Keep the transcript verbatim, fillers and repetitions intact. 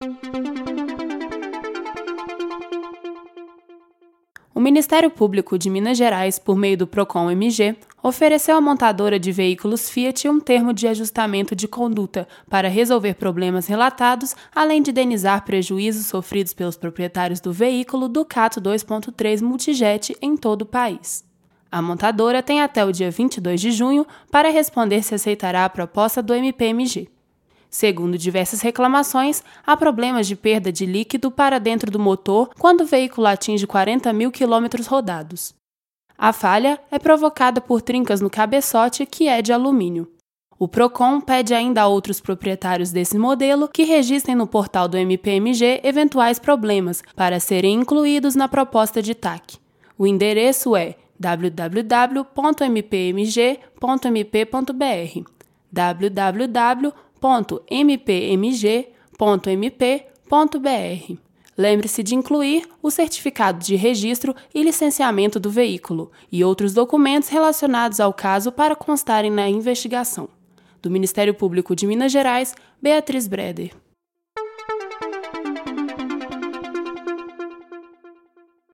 O Ministério Público de Minas Gerais, por meio do Procon M G, ofereceu à montadora de veículos Fiat um termo de ajustamento de conduta para resolver problemas relatados, além de indenizar prejuízos sofridos pelos proprietários do veículo Ducato dois ponto três Multijet em todo o país. A montadora tem até o dia vinte e dois de junho para responder se aceitará a proposta do M P M G. Segundo diversas reclamações, há problemas de perda de líquido para dentro do motor quando o veículo atinge quarenta mil quilômetros rodados. A falha é provocada por trincas no cabeçote, que é de alumínio. O Procon pede ainda a outros proprietários desse modelo que registrem no portal do M P M G eventuais problemas para serem incluídos na proposta de T A C. O endereço é w w w ponto m p m g ponto m p ponto b r w w w ponto m p m g ponto m p ponto b r. Lembre-se de incluir o certificado de registro e licenciamento do veículo e outros documentos relacionados ao caso para constarem na investigação. Do Ministério Público de Minas Gerais, Beatriz Breder.